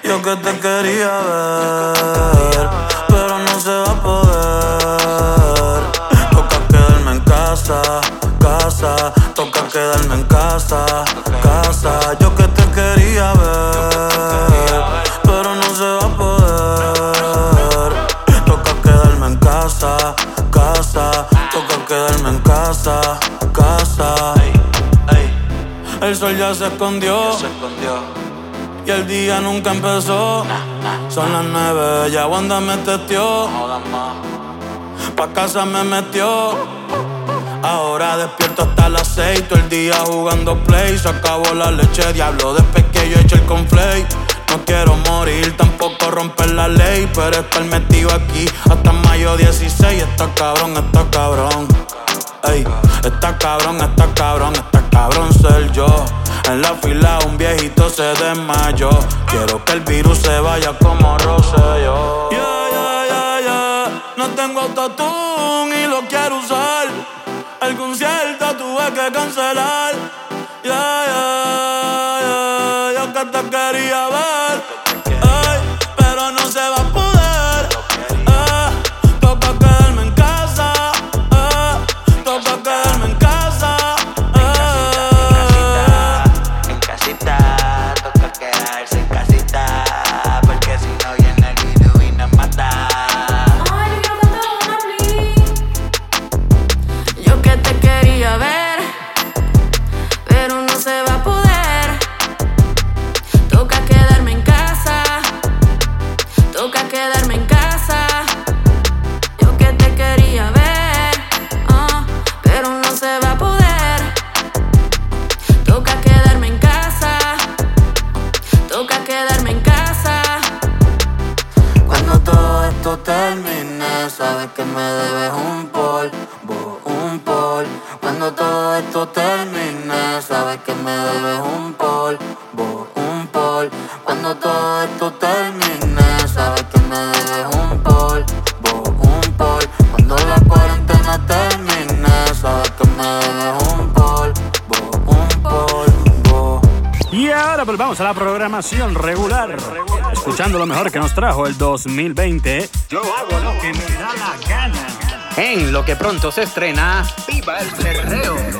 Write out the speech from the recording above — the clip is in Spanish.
Yo que te quería ver, pero no se va a poder. Toca quedarme en casa, casa. Toca quedarme en casa, casa. Yo que te quería ver, pero no se va a poder. Toca quedarme en casa, casa. Toca quedarme en casa, casa. El sol ya se escondió, y el día nunca empezó. Son las 9, ya Wanda me testeó. Pa' casa me metió. Ahora despierto hasta las 6, todo el día jugando play. Se acabó la leche, diablo, después que yo eché el conflay. No quiero morir, tampoco romper la ley, pero estar metido aquí hasta mayo 16. Está cabrón, está cabrón. Ey, está cabrón, está cabrón, está cabrón ser yo. En la fila un viejito se desmayó. Quiero que el virus se vaya como Rosselló. No tengo autotune y lo quiero usar. El concierto tuve que cancelar. Yo que te quería ver, pero no se va a poder. Toca quedarme en casa, toca quedarme en casa. En casita, toca quedarse en casita, porque si no viene el virus y nos mata. Ay, yo quiero cantar una, please. Yo que te quería ver, pero no se va a poder. Toca quedarme en casa, toca quedarme en casa. Yo que te quería ver, pero no se va a poder. Toca quedarme en casa, toca quedarme en casa. Cuando todo esto termine, sabes que me debes un polvo, un polvo. Cuando todo esto termine, sabes que me debes un polvo, un polvo. Cuando todo esto termine, sabes que me debes un polvo, un polvo. Cuando la cuarentena termine, sabes que me debes un polvo, un polvo. Y ahora volvamos a la programación regular, escuchando lo mejor que nos trajo el 2020. Yo hago lo que me da la gana. En lo que pronto se estrena, ¡Viva el Perreo!